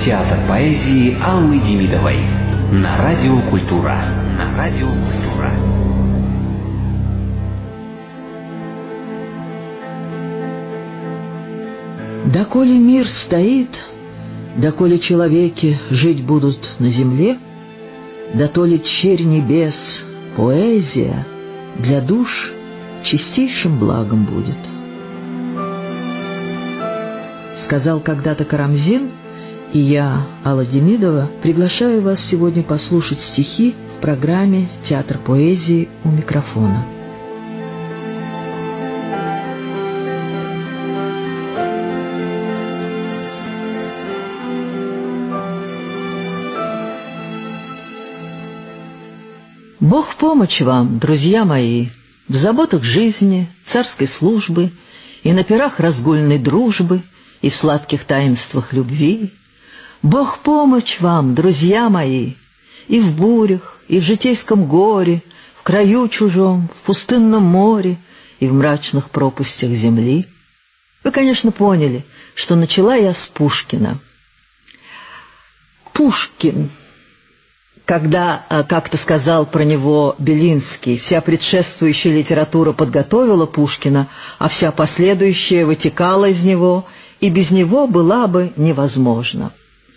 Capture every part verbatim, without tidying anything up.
Театр поэзии Аллы Демидовой на Радио Культура. На Радио Культура. Доколе мир стоит, доколе человеки жить будут на земле, дотоле черь небес, поэзия для душ чистейшим благом будет. Сказал когда-то Карамзин, и я, Алла Демидова, приглашаю вас сегодня послушать стихи в программе «Театр поэзии» у микрофона. Бог помощь вам, друзья мои, в заботах жизни, царской службы, и на пирах разгульной дружбы, и в сладких таинствах любви. Бог помощь вам, друзья мои, и в бурях, и в житейском горе, в краю чужом, в пустынном море, и в мрачных пропастях земли. Вы, конечно, поняли, что начала я с Пушкина. Пушкин. Когда как-то сказал про него Белинский, вся предшествующая литература подготовила Пушкина, а вся последующая вытекала из него, и без него была бы невозможно.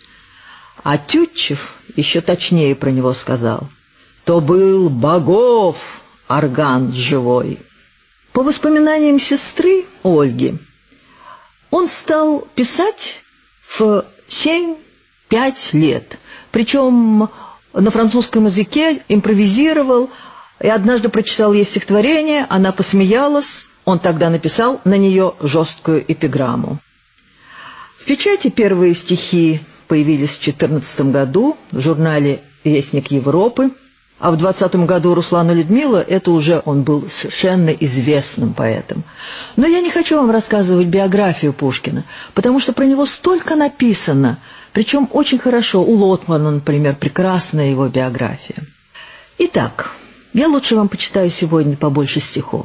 А Тютчев еще точнее про него сказал: «То был богов орган живой». По воспоминаниям сестры Ольги, он стал писать в семь-пять лет, причем на французском языке импровизировал, и однажды прочитал ей стихотворение, она посмеялась, он тогда написал на нее жесткую эпиграмму. В печати первые стихи появились в четырнадцатом году в журнале «Вестник Европы», а в двадцатом году «Руслан и Людмила» это уже он был совершенно известным поэтом. Но я не хочу вам рассказывать биографию Пушкина, потому что про него столько написано, причем очень хорошо. У Лотмана, например, прекрасная его биография. Итак, я лучше вам почитаю сегодня побольше стихов.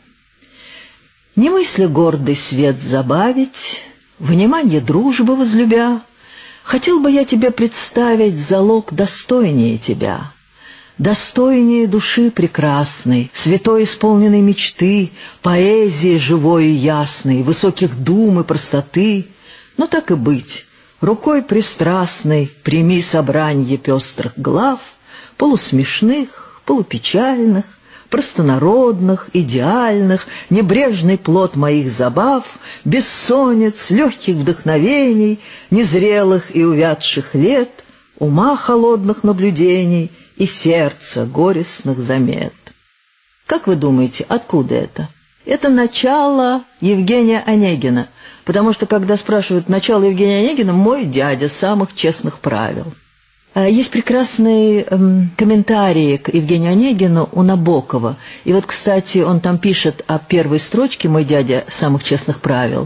«Не мысля гордый свет забавить, внимание дружбы возлюбя, хотел бы я тебе представить залог достойнее тебя, достойнее души прекрасной, святой исполненной мечты, поэзии живой и ясной, высоких дум и простоты. Но так и быть, рукой пристрастной прими собранье пестрых глав, полусмешных, полупечальных, простонародных, идеальных, небрежный плод моих забав, бессонниц, легких вдохновений, незрелых и увядших лет, ума холодных наблюдений и сердца горестных замет». Как вы думаете, откуда это? Это начало Евгения Онегина, потому что, когда спрашивают начало Евгения Онегина, мой дядя самых честных правил. Есть прекрасные эм, комментарии к Евгению Онегину у Набокова. И вот, кстати, он там пишет о первой строчке «Мой дядя самых честных правил».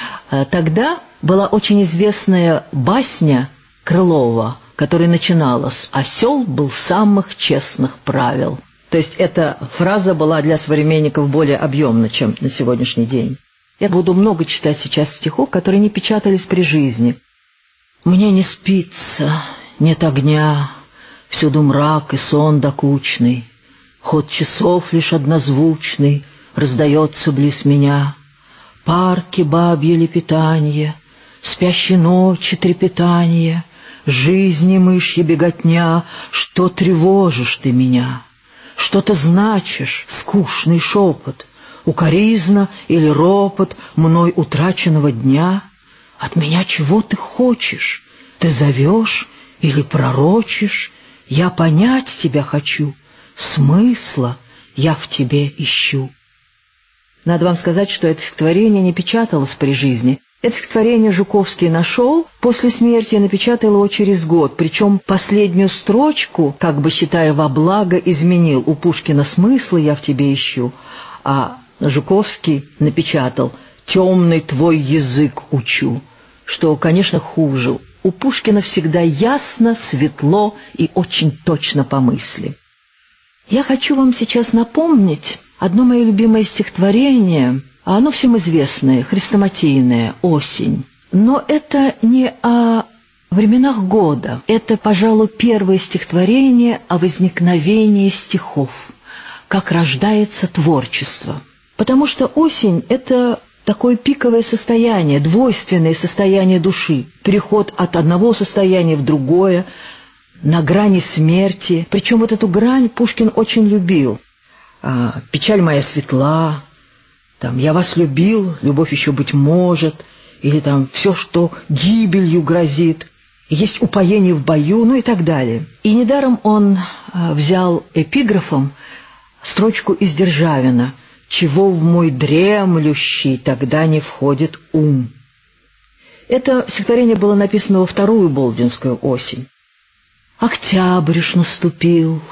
Тогда была очень известная басня Крылова, которая начиналась: «Осел был самых честных правил». То есть эта фраза была для современников более объемна, чем на сегодняшний день. Я буду много читать сейчас стихов, которые не печатались при жизни. «Мне не спится, нет огня, всюду мрак и сон докучный, ход часов лишь однозвучный раздается близ меня, парки бабье лепетанье, спящей ночи трепетанье, жизни мышья беготня, что тревожишь ты меня, что-то значишь, скучный шепот, укоризна или ропот мной утраченного дня. От меня чего ты хочешь? Ты зовешь или пророчишь? Я понять тебя хочу, смысла я в тебе ищу». Надо вам сказать, что это стихотворение не печаталось при жизни. Это стихотворение Жуковский нашел после смерти и напечатал его через год, причем последнюю строчку, как бы считая во благо, изменил. У Пушкина «смысла я в тебе ищу», а Жуковский напечатал «темный твой язык учу», что, конечно, хуже. У Пушкина всегда ясно, светло и очень точно по мысли. Я хочу вам сейчас напомнить одно мое любимое стихотворение, а оно всем известное, хрестоматийное, «Осень». Но это не о временах года. Это, пожалуй, первое стихотворение о возникновении стихов, как рождается творчество. Потому что осень — это такое пиковое состояние, двойственное состояние души, переход от одного состояния в другое, на грани смерти. Причем вот эту грань Пушкин очень любил. А, «Печаль моя светла», там «Я вас любил, любовь еще быть может», или там «Все, что гибелью грозит», «Есть упоение в бою», ну и так далее. И недаром он а, взял эпиграфом строчку из Державина: «Чего в мой дремлющий тогда не входит ум». Это стихотворение было написано во вторую болдинскую осень. Октябрь уж наступил,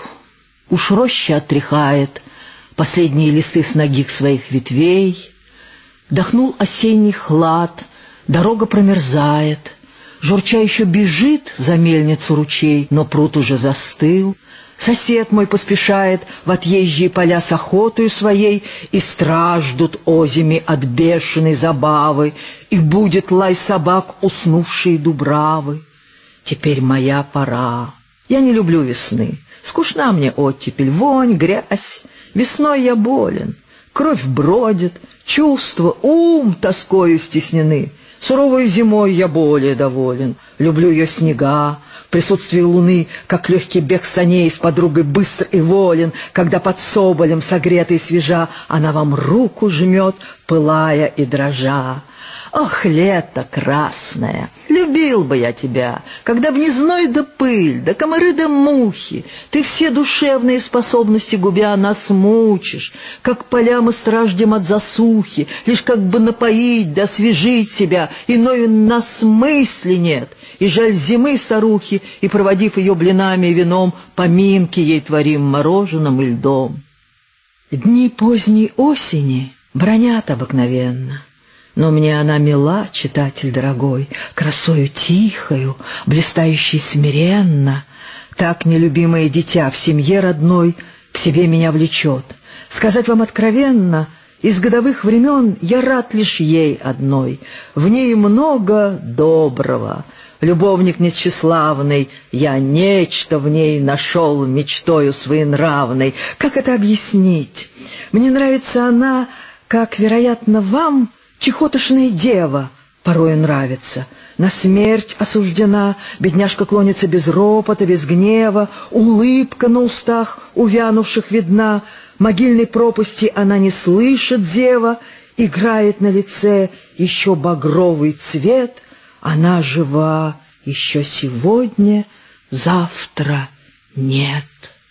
уж роща отряхает последние листы с ногих своих ветвей, дохнул осенний хлад, дорога промерзает, журча еще бежит за мельницу ручей, но пруд уже застыл. Сосед мой поспешает в отъезжие поля с охотою своей, и страждут озими от бешеной забавы, и будет лай собак, уснувшие дубравы. Теперь моя пора. Я не люблю весны, скучна мне оттепель, вонь, грязь. Весной я болен, кровь бродит, чувства, ум тоскою стеснены. Суровой зимой я более доволен, люблю ее снега, в присутствии луны, как легкий бег саней с подругой быстр и волен, когда под соболем согретая и свежа она вам руку жмет, пылая и дрожа. Ох, лето красное, любил бы я тебя, когда б не зной да пыль, да комары да мухи, ты все душевные способности губя нас мучишь, как поля мы страждем от засухи, лишь как бы напоить да освежить себя, иной у нас мысли нет, и жаль зимы старухи, и, проводив ее блинами и вином, поминки ей творим мороженым и льдом. Дни поздней осени бронят обыкновенно, но мне она мила, читатель дорогой, красою тихою, блистающей смиренно. Так нелюбимое дитя в семье родной к себе меня влечет. Сказать вам откровенно, из годовых времен я рад лишь ей одной. В ней много доброго. Любовник нетчиславный, я нечто в ней нашел мечтою своенравной. Как это объяснить? Мне нравится она, как, вероятно, вам чехотошная дева порою нравится. На смерть осуждена, бедняжка клонится без ропота, без гнева, улыбка на устах увянувших видна, могильной пропасти она не слышит зева, играет на лице еще багровый цвет, она жива еще сегодня, завтра нет.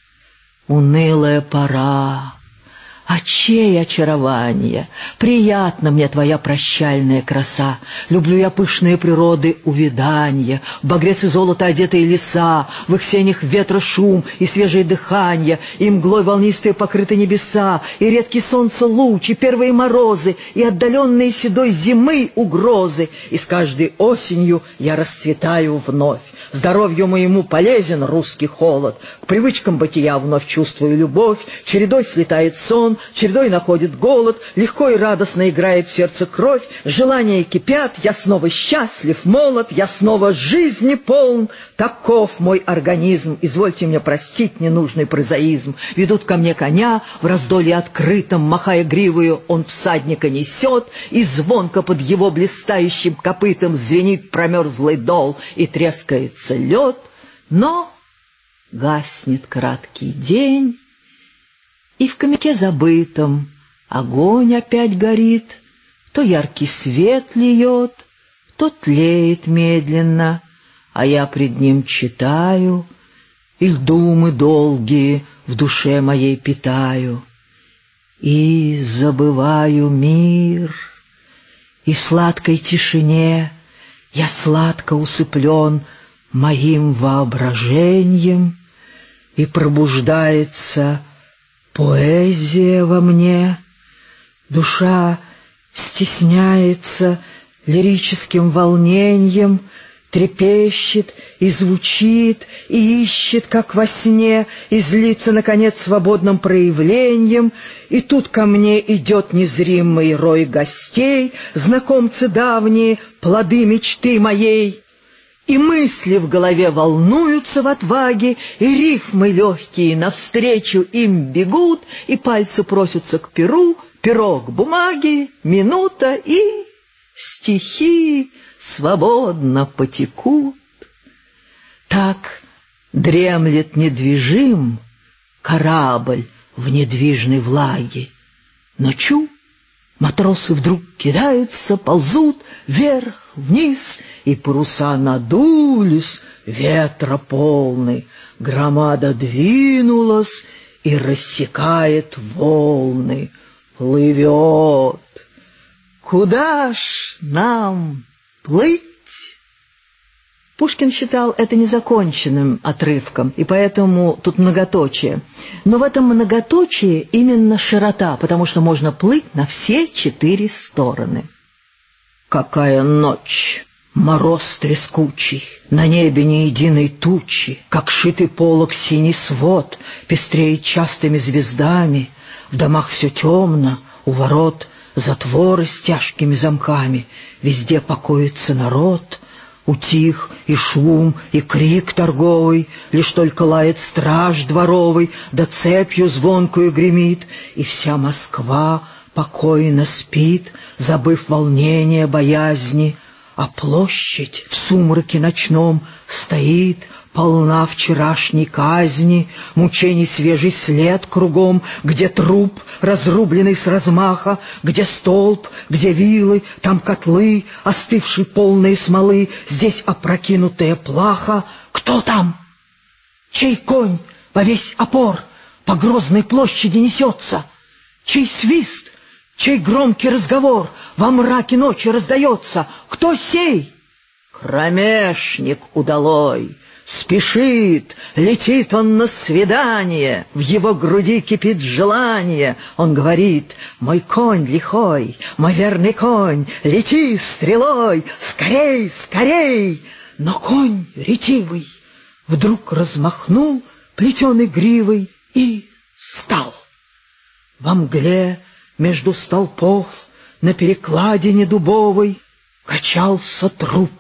Унылая пора. А чей очарование! Приятна мне твоя прощальная краса. Люблю я пышные природы увяданья, багрец и золото одетые леса, в их сенях ветра шум и свежее дыхание, и мглой волнистые покрыты небеса, и редкий солнце луч, и первые морозы, и отдаленные седой зимы угрозы. И с каждой осенью я расцветаю вновь. Здоровью моему полезен русский холод, к привычкам бытия вновь чувствую любовь, чередой слетает сон, чередой находит голод, легко и радостно играет в сердце кровь, желания кипят, я снова счастлив, молод, я снова жизни полн. Таков мой организм, извольте мне простить ненужный прозаизм. Ведут ко мне коня, в раздолье открытом, махая гривою, он всадника несет, и звонко под его блистающим копытом звенит промерзлый дол, и трескается лед, но гаснет краткий день, и в камяке забытом огонь опять горит, то яркий свет льет, то тлеет медленно, а я пред ним читаю, и думы долгие в душе моей питаю, и забываю мир, и в сладкой тишине я сладко усыплен моим воображением, и пробуждается поэзия во мне, душа стесняется лирическим волнением, трепещет и звучит, и ищет, как во сне, и злится, наконец, свободным проявлением, и тут ко мне идет незримый рой гостей, знакомцы давние, плоды мечты моей, И мысли в голове волнуются в отваге, и рифмы легкие навстречу им бегут, и пальцы просятся к перу, перо к бумаге, минута, и стихи свободно потекут. Так дремлет недвижим корабль в недвижной влаге. Но чу, матросы вдруг кидаются, ползут вверх, вниз, и паруса надулись, ветра полны, громада двинулась и рассекает волны, плывет. Куда ж нам плыть? Пушкин считал это незаконченным отрывком, и поэтому тут многоточие. Но в этом многоточии именно широта, потому что можно плыть на все четыре стороны. Какая ночь! Мороз трескучий, на небе ни единой тучи, как шитый полог синий свод, пестреет частыми звездами, в домах все темно, у ворот затворы с тяжкими замками, везде покоится народ. Утих и шум, и крик торговый, лишь только лает страж дворовый, да цепью звонкую гремит, и вся Москва покойно спит, забыв волнение, боязни, а площадь в сумраке ночном стоит, полна вчерашней казни, мучений свежий след кругом, где труп, разрубленный с размаха, где столб, где вилы, там котлы, остывшие полные смолы, здесь опрокинутая плаха. Кто там? Чей конь во весь опор по грозной площади несется? Чей свист, чей громкий разговор во мраке ночи раздается? Кто сей? Кромешник удалой. Спешит, летит он на свидание, в его груди кипит желание. Он говорит: мой конь лихой, мой верный конь, лети стрелой, скорей, скорей. Но конь ретивый вдруг размахнул плетеной гривой и стал. Во мгле между столпов на перекладине дубовой качался труп.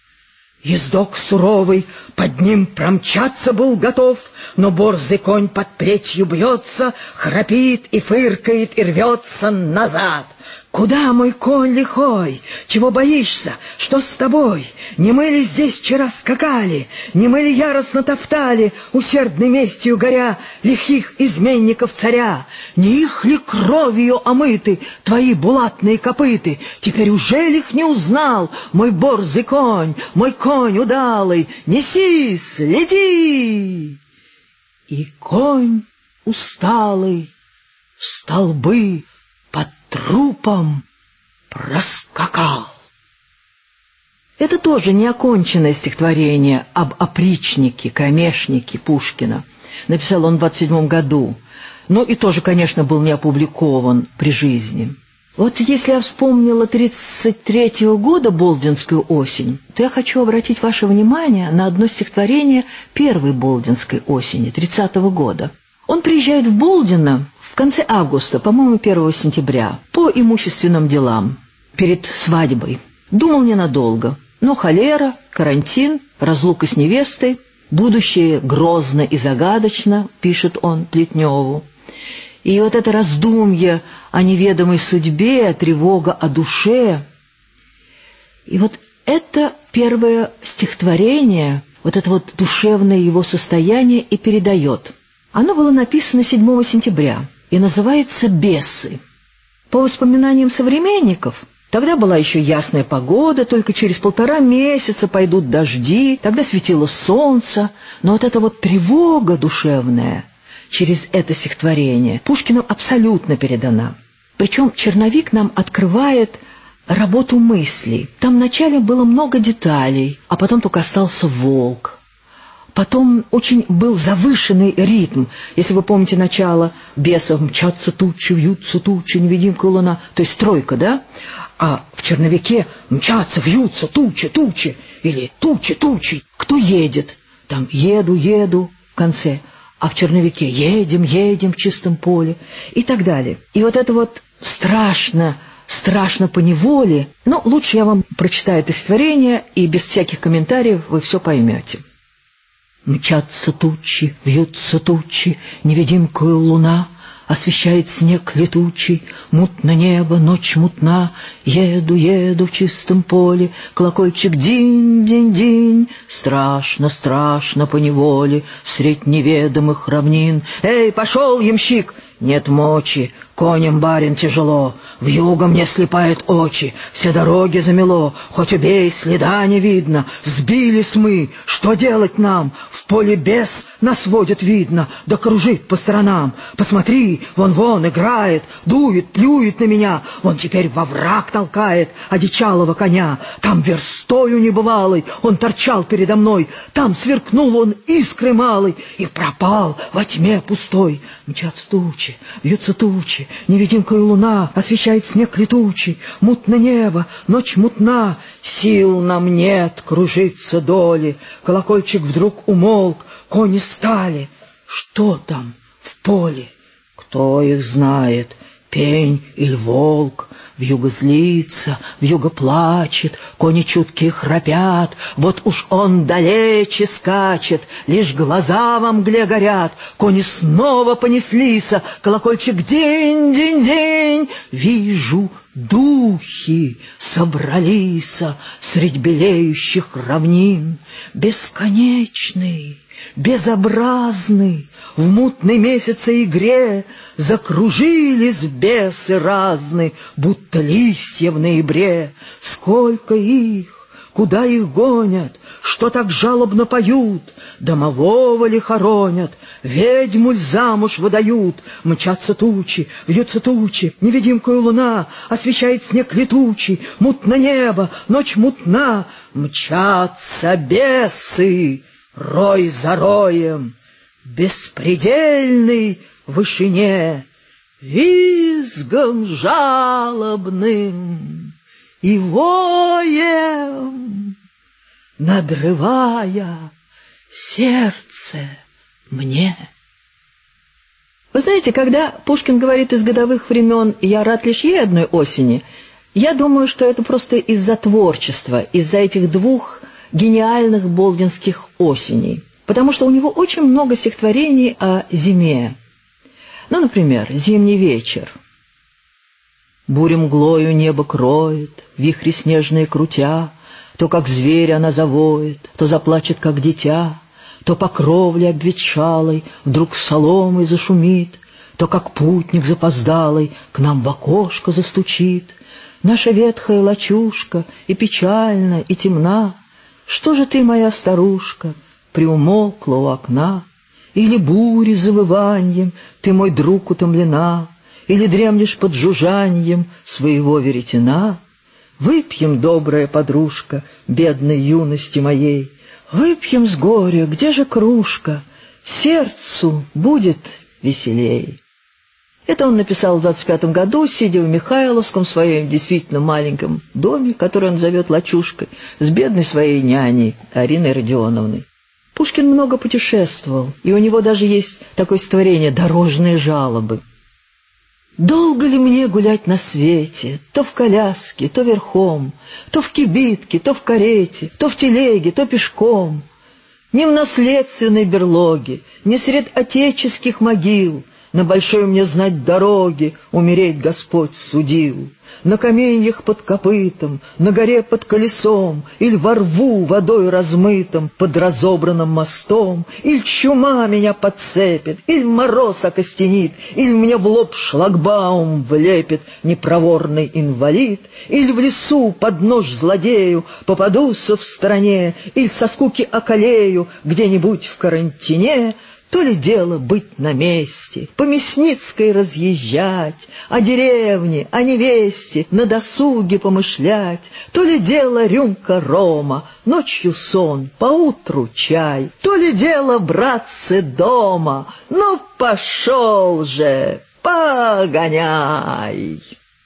Ездок суровый под ним промчаться был готов, но борзый конь под плетью бьется, храпит и фыркает и рвется назад. Куда, мой конь лихой? Чего боишься? Что с тобой? Не мы ли здесь вчера скакали? Не мы ли яростно топтали, усердной местью горя, лихих изменников царя? Не их ли кровью омыты твои булатные копыты? Теперь уже ли их не узнал, мой борзый конь, мой конь удалый? Несись, лети! И конь усталый в столбы под трупом проскакал. Это тоже неоконченное стихотворение об опричнике, кромешнике Пушкина. Написал он в двадцать седьмом году, но и тоже, конечно, был не опубликован при жизни. Вот если я вспомнила тридцать третьего года Болдинскую осень, то я хочу обратить ваше внимание на одно стихотворение первой Болдинской осени, тридцатого года. Он приезжает в Болдино в конце августа, по-моему, первого сентября, по имущественным делам, перед свадьбой. Думал ненадолго, но холера, карантин, разлука с невестой, будущее грозно и загадочно, пишет он Плетневу. И вот это раздумье о неведомой судьбе, тревога о душе. И вот это первое стихотворение, вот это вот душевное его состояние и передает. Оно было написано седьмого сентября и называется «Бесы». По воспоминаниям современников, тогда была еще ясная погода, только через полтора месяца пойдут дожди, тогда светило солнце, но вот эта вот тревога душевная через это стихотворение Пушкину абсолютно передана. Причем черновик нам открывает работу мыслей. Там вначале было много деталей, а потом только остался волк. Потом очень был завышенный ритм. Если вы помните начало «Бесов мчатся тучи, вьются тучи, невидимка луна», то есть тройка, да? А в черновике «мчатся, вьются тучи, тучи» или «тучи, тучи». Кто едет? Там «еду, еду» в конце. А в черновике «едем, едем в чистом поле» и так далее. И вот это вот страшно страшно поневоле. Но лучше я вам прочитаю это стихотворение, и без всяких комментариев вы все поймете. Мчатся тучи, вьются тучи, невидимкою луна освещает снег летучий, мутно небо, ночь мутна. Еду, еду в чистом поле, колокольчик динь-динь-динь. Страшно, страшно поневоле, средь неведомых равнин. Эй, пошел, ямщик! Нет мочи, конем, барин, тяжело, вьюга мне слепает очи, все дороги замело, хоть убей, следа не видно. Сбились мы, что делать нам? В поле бес нас водит, видно, да кружит по сторонам. Посмотри, вон-вон играет, дует, плюет на меня, он теперь во враг толкает одичалого коня. Там верстою небывалой он торчал передо мной, там сверкнул он искры малой и пропал во тьме пустой. Мчатся тучи, вьются тучи, невидимкая луна освещает снег летучий, мутно небо, ночь мутна, сил нам нет кружиться доли. Колокольчик вдруг умолк, кони стали. Что там в поле? Кто их знает, пень или волк? Вьюга злится, вьюга плачет, кони чуткие храпят. Вот уж он далече скачет, лишь глаза во мгле горят. Кони снова понеслися, колокольчик динь-динь-динь. Вижу, духи собрались средь белеющих равнин. Бесконечный, безобразный, в мутной месяце игре закружились бесы разные, будто листья в ноябре. Сколько их, куда их гонят, что так жалобно поют? Домового ли хоронят, ведьму ль замуж выдают? Мчатся тучи, вьются тучи, невидимкую луна освещает снег летучий, мутно небо, ночь мутна. Мчатся бесы, рой за роем, беспредельный в вышине, визгом жалобным и воем, надрывая сердце мне. Вы знаете, когда Пушкин говорит из годовых времен «я рад лишь ей одной осени», я думаю, что это просто из-за творчества, из-за этих двух гениальных болдинских осеней. Потому что у него очень много стихотворений о зиме. Ну, например, «Зимний вечер». Буря мглою небо кроет, вихри снежные крутя, то, как зверь, она завоет, то заплачет, как дитя, то по кровле обветшалой вдруг соломой зашумит, то, как путник запоздалый, к нам в окошко застучит. Наша ветхая лачушка и печальна, и темна. Что же ты, моя старушка, приумолкла у окна? Или бури завываньем ты, мой друг, утомлена? Или дремлешь под жужжаньем своего веретена? Выпьем, добрая подружка, бедной юности моей, выпьем с горя, где же кружка? Сердцу будет веселей. Это он написал в двадцать пятом году, сидя в Михайловском, своем действительно маленьком доме, который он зовет лачушкой, с бедной своей няней Ариной Родионовной. Пушкин много путешествовал, и у него даже есть такое стихотворение «Дорожные жалобы». «Долго ли мне гулять на свете, то в коляске, то верхом, то в кибитке, то в карете, то в телеге, то пешком? Не в наследственной берлоге, не сред отеческих могил, на большой мне знать дороги умереть Господь судил. На каменьях под копытом, на горе под колесом, или во рву водой размытом под разобранным мостом, или чума меня подцепит, или мороз окостенит, или мне в лоб шлагбаум влепит непроворный инвалид, или в лесу под нож злодею попадуся в стороне, или со скуки околею где-нибудь в карантине. То ли дело быть на месте, по Мясницкой разъезжать, о деревне, о невесте, на досуге помышлять, то ли дело рюмка рома, ночью сон, поутру чай, то ли дело, братцы, дома, ну пошел же, погоняй.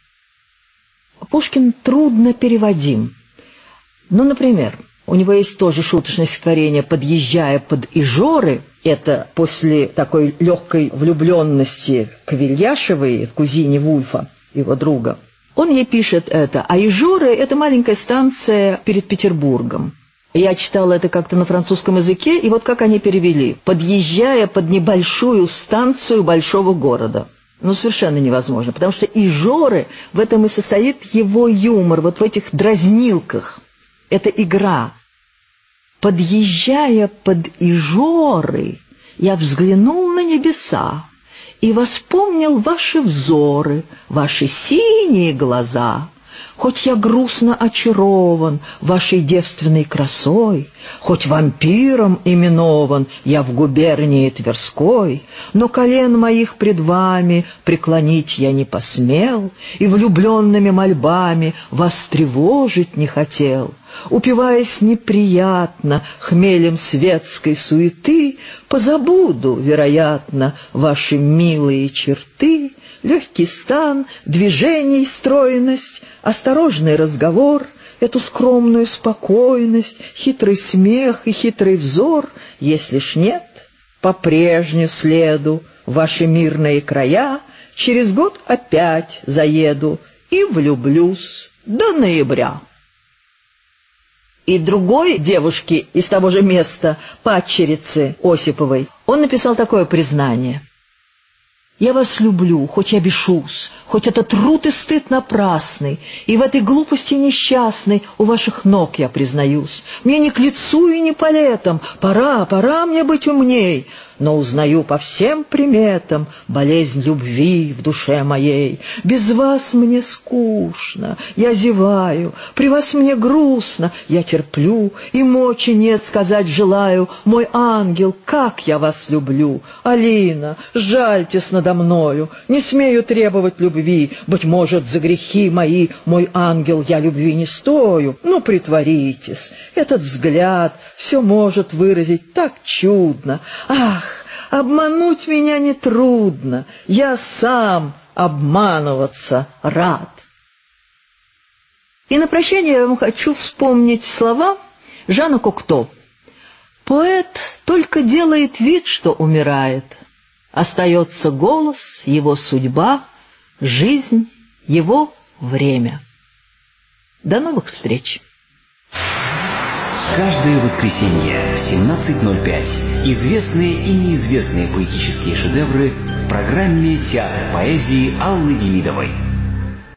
Пушкин трудно переводим. Ну, например, у него есть тоже шуточное стихотворение «Подъезжая под Ижоры». Это после такой легкой влюбленности к Вильяшевой, кузине Вульфа, его друга. Он ей пишет это, а Ижоры — это маленькая станция перед Петербургом. Я читала это как-то на французском языке, и вот как они перевели: подъезжая под небольшую станцию большого города. Ну, совершенно невозможно, потому что Ижоры, в этом и состоит его юмор, вот в этих дразнилках. Это игра. Подъезжая под Ижоры, я взглянул на небеса и воспомнил ваши взоры, ваши синие глаза. Хоть я грустно очарован вашей девственной красой, хоть вампиром именован я в губернии Тверской, но колен моих пред вами преклонить я не посмел и влюбленными мольбами вас тревожить не хотел. Упиваясь неприятно хмелем светской суеты, позабуду, вероятно, ваши милые черты, легкий стан, движений стройность, осторожный разговор, эту скромную спокойность, хитрый смех и хитрый взор. Если ж нет, по прежнему следу в ваши мирные края, через год опять заеду и влюблюсь до ноября. И другой девушке из того же места, падчерицы Осиповой, он написал такое признание: «Я вас люблю, хоть я бешусь, хоть это труд и стыд напрасный, и в этой глупости несчастной у ваших ног я признаюсь. Мне не к лицу и не по летам, пора, пора мне быть умней, но узнаю по всем приметам болезнь любви в душе моей. Без вас мне скучно, я зеваю, при вас мне грустно, я терплю, и мочи нет сказать желаю. Мой ангел, как я вас люблю! Алина, жальтесь надо мною, не смею требовать любви, быть может, за грехи мои, мой ангел, я любви не стою. Ну, притворитесь, этот взгляд все может выразить так чудно. Ах, обмануть меня нетрудно, я сам обманываться рад». И на прощание я вам хочу вспомнить слова Жана Кокто. «Поэт только делает вид, что умирает. Остается голос, его судьба, жизнь, его время». До новых встреч! Каждое воскресенье в семнадцать ноль пять известные и неизвестные поэтические шедевры в программе «Театр поэзии» Аллы Демидовой.